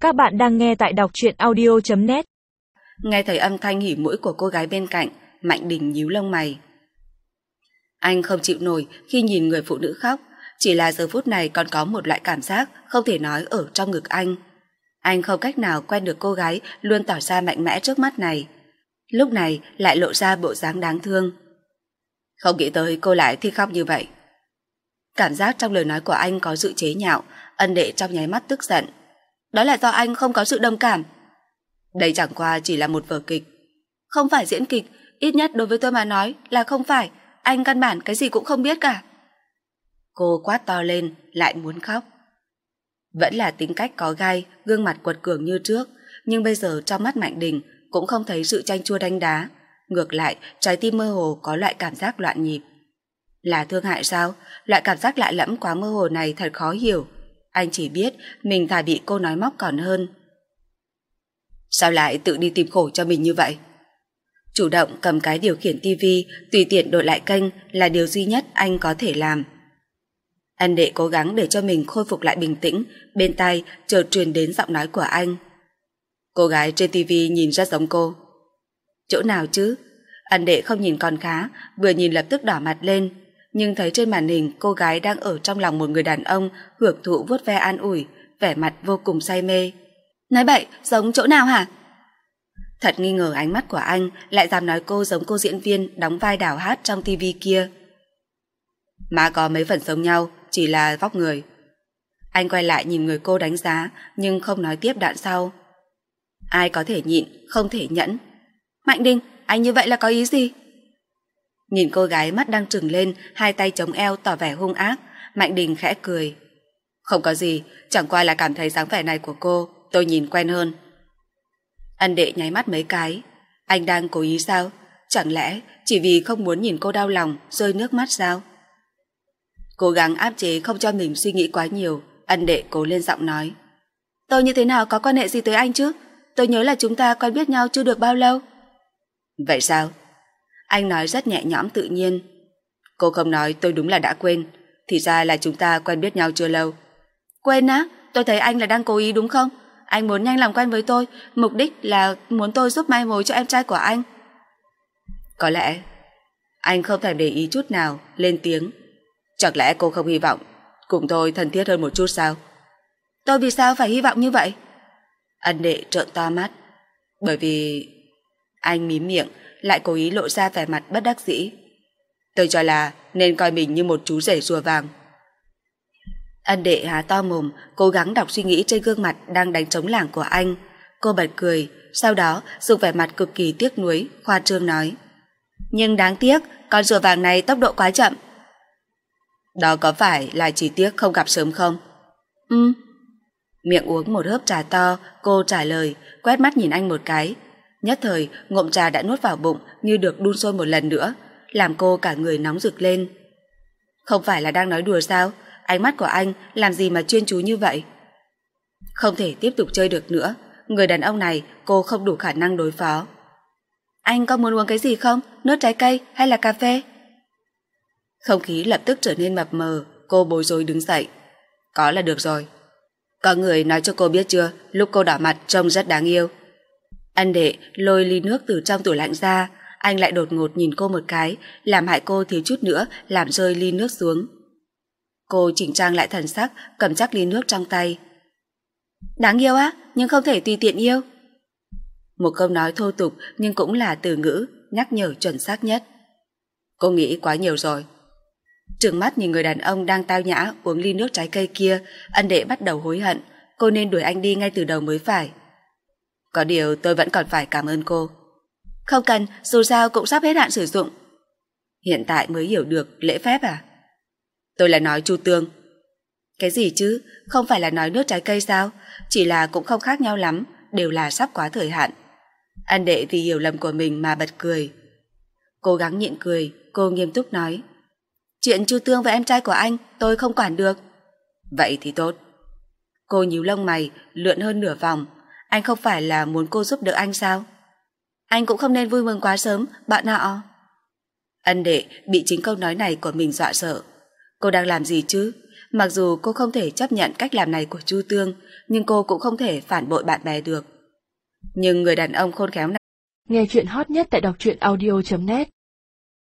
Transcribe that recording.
Các bạn đang nghe tại đọc truyện audio.net. Nghe thấy âm thanh hỉ mũi của cô gái bên cạnh, Mạnh Đình nhíu lông mày. Anh không chịu nổi khi nhìn người phụ nữ khóc, chỉ là giờ phút này còn có một loại cảm giác không thể nói ở trong ngực anh. Anh không cách nào quen được cô gái luôn tỏ ra mạnh mẽ trước mắt này. Lúc này lại lộ ra bộ dáng đáng thương. Không nghĩ tới cô lại thích khóc như vậy. Cảm giác trong lời nói của anh có sự chế nhạo, Ân Đệ trong nháy mắt tức giận. Đó là do anh không có sự đồng cảm. Đây chẳng qua chỉ là một vở kịch. Không phải diễn kịch, ít nhất đối với tôi mà nói là không phải. Anh căn bản cái gì cũng không biết cả. Cô quát to lên, lại muốn khóc. Vẫn là tính cách có gai, gương mặt quật cường như trước, nhưng bây giờ trong mắt Mạnh Đình cũng không thấy sự chanh chua đánh đá. Ngược lại, trái tim mơ hồ có loại cảm giác loạn nhịp. Là thương hại sao? Loại cảm giác lạ lẫm quá mơ hồ này thật khó hiểu. Anh chỉ biết mình thà bị cô nói móc còn hơn. Sao lại tự đi tìm khổ cho mình như vậy? Chủ động cầm cái điều khiển tivi, tùy tiện đổi lại kênh là điều duy nhất anh có thể làm. Ân Đệ cố gắng để cho mình khôi phục lại bình tĩnh, bên tai chợt truyền đến giọng nói của anh. Cô gái trên tivi nhìn rất giống cô. Chỗ nào chứ? Ân Đệ không nhìn còn khá, vừa nhìn lập tức đỏ mặt lên, nhưng thấy trên màn hình cô gái đang ở trong lòng một người đàn ông hưởng thụ vuốt ve an ủi, vẻ mặt vô cùng say mê. Nói bậy, giống chỗ nào hả? Thật nghi ngờ ánh mắt của anh, lại dám nói cô giống cô diễn viên đóng vai Đào Hát trong tivi kia. Má có mấy phần giống nhau, chỉ là vóc người. Anh quay lại nhìn người cô đánh giá, nhưng không nói tiếp đoạn sau. Ai có thể nhịn, không thể nhẫn. Mạnh Đình, anh như vậy là có ý gì? Nhìn cô gái mắt đang trừng lên, hai tay chống eo tỏ vẻ hung ác, Mạnh Đình khẽ cười. Không có gì, chẳng qua là cảm thấy dáng vẻ này của cô, tôi nhìn quen hơn. Ân Đệ nháy mắt mấy cái. Anh đang cố ý sao? Chẳng lẽ chỉ vì không muốn nhìn cô đau lòng, rơi nước mắt sao? Cố gắng áp chế không cho mình suy nghĩ quá nhiều, Ân Đệ cố lên giọng nói. Tôi như thế nào có quan hệ gì tới anh chứ? Tôi nhớ là chúng ta quen biết nhau chưa được bao lâu. Vậy sao? Anh nói rất nhẹ nhõm tự nhiên. Cô không nói tôi đúng là đã quên. Thì ra là chúng ta quen biết nhau chưa lâu. Quên á? Tôi thấy anh là đang cố ý đúng không? Anh muốn nhanh làm quen với tôi, mục đích là muốn tôi giúp mai mối cho em trai của anh. Có lẽ. Anh không thèm để ý chút nào, lên tiếng. Chẳng lẽ cô không hy vọng cùng tôi thân thiết hơn một chút sao? Tôi vì sao phải hy vọng như vậy? Ân Đệ trợn to mắt. Bởi vì... Anh mím miệng, lại cố ý lộ ra vẻ mặt bất đắc dĩ. Tôi cho là nên coi mình như một chú rể rùa vàng. Ân Đệ há to mồm, cố gắng đọc suy nghĩ trên gương mặt đang đánh trống lảng của anh. Cô bật cười, sau đó dùng vẻ mặt cực kỳ tiếc nuối, khoa trương nói. Nhưng đáng tiếc, con rùa vàng này tốc độ quá chậm. Đó có phải là chỉ tiếc không gặp sớm không? Miệng uống một hớp trà to, cô trả lời, quét mắt nhìn anh một cái. Nhất thời, ngụm trà đã nuốt vào bụng như được đun sôi một lần nữa, làm cô cả người nóng rực lên. Không phải là đang nói đùa sao? Ánh mắt của anh làm gì mà chuyên chú như vậy? Không thể tiếp tục chơi được nữa, người đàn ông này cô không đủ khả năng đối phó. Anh có muốn uống cái gì không? Nước trái cây hay là cà phê? Không khí lập tức trở nên mập mờ, cô bối rối đứng dậy. Có là được rồi. Có người nói cho cô biết chưa, lúc cô đỏ mặt trông rất đáng yêu. Ân Đệ lôi ly nước từ trong tủ lạnh ra, anh lại đột ngột nhìn cô một cái, làm hại cô thiếu chút nữa làm rơi ly nước xuống. Cô chỉnh trang lại thần sắc, cầm chắc ly nước trong tay. Đáng yêu á, nhưng không thể tùy tiện yêu. Một câu nói thô tục nhưng cũng là từ ngữ nhắc nhở chuẩn xác nhất. Cô nghĩ quá nhiều rồi. Trừng mắt nhìn người đàn ông đang tao nhã uống ly nước trái cây kia, Ân Đệ bắt đầu hối hận, cô nên đuổi anh đi ngay từ đầu mới phải. Có điều tôi vẫn còn phải cảm ơn cô. Không cần, dù sao cũng sắp hết hạn sử dụng. Hiện tại mới hiểu được lễ phép à? Tôi là nói Chu Tương. Cái gì chứ, không phải là nói nước trái cây sao? Chỉ là cũng không khác nhau lắm, đều là sắp quá thời hạn. Ân Đệ vì hiểu lầm của mình mà bật cười. Cố gắng nhịn cười, cô nghiêm túc nói. Chuyện Chu Tương với em trai của anh tôi không quản được. Vậy thì tốt. Cô nhíu lông mày, lượn hơn nửa vòng. Anh không phải là muốn cô giúp đỡ anh sao? Anh cũng không nên vui mừng quá sớm, bạn nọ. Ân Đệ bị chính câu nói này của mình dọa sợ. Cô đang làm gì chứ? Mặc dù cô không thể chấp nhận cách làm này của Chu Tương, nhưng cô cũng không thể phản bội bạn bè được. Nhưng người đàn ông khôn khéo này... Nghe chuyện hot nhất tại đọc truyện audio.net